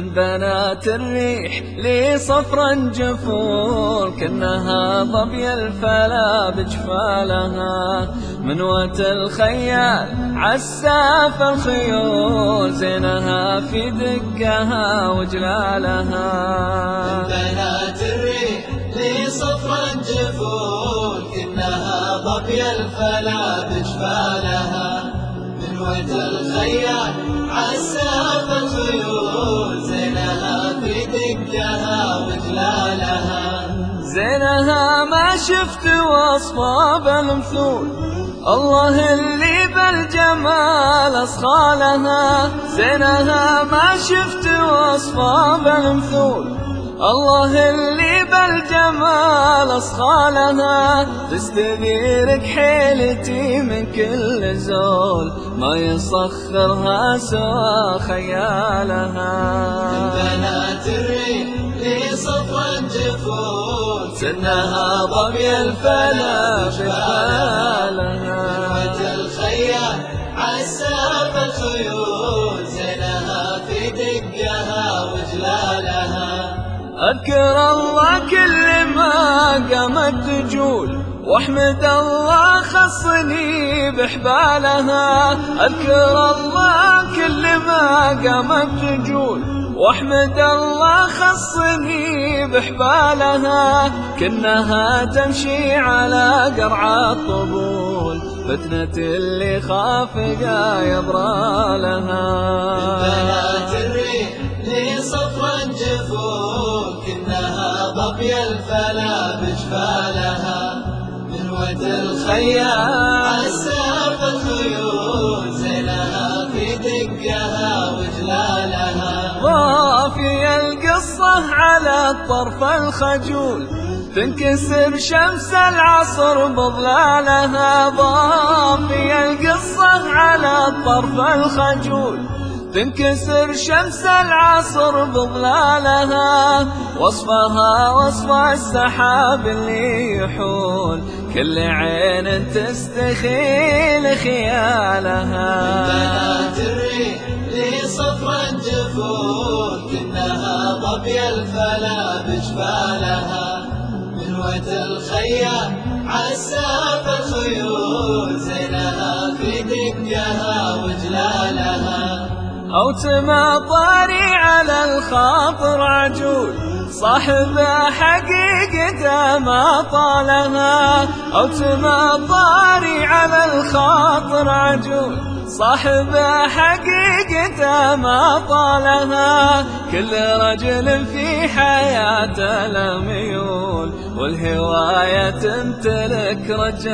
من بنات الريح لي صفرا جفور، كأنها ظبي الفلا بجفالها. من وت الخيال عساف الخيول، زينها في دقها وجلالها. من بنات الريح لي صفرا جفور، كأنها ظبي الفلا بجفالها. من وت الخيال عساف الخيول، زينها في دقها وجلالها. زينها ما شفت وصفها بالمثول، الله اللي بالجمال أصخى لها. زينها ما شفت وصفها بالمثول، الله اللي بالجمال أصخى لها. تستديرك حيلتي من كل زول، ما يصخرها سوى خيالها. من بنات الريح لي صفرا جفور، سنها ظبي الفلا بجفالها. من وت الخيال عساف الخيول، زينها في دقها وجلالها. أذكر الله كل ما قامت تجول، واحمد الله خصني بحبالها. أذكر الله كل ما قامت تجول، واحمد الله خصني بحبالها. كأنها تمشي على قرع الطبول، فتنة اللي خافقا يبرى لها. من بنات الريح لي صفرا جفور، كأنها ظبي الفلا بجفالها. من وت الخيال عساف الخيول، زينها في دقها وجلالها. ضافي القصة على الطرف الخجول، تنكسر شمس العصر بظلالها. ضافي القصة على الطرف الخجول، تنكسر شمس العصر بظلالها. وصفها وصف السحاب اللي يحول، كل عين تستخيل خيالها. من بنات الريح لي صفرا جفور، كأنها ظبي الفلا بجفالها. من وت الخيال عساف الخيول، زينها في دقها وجلالها. أو تماطري على الخاطر عجول، صاحبه حقيقته ما طالها. أو تماطري على الخاطر عجول، صاحبه حقيقته ما طالها. كل رجل في حياته لميول، والهواية تمتلك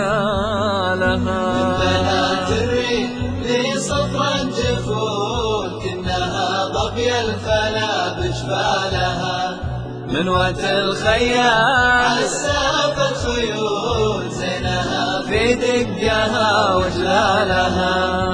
رجالها. من بنات الريح لي صفرا جفور، كأنها ظبي الفلا بجفالها. من وت الخيال عساف الخيول، زينها في دقها وجلالها.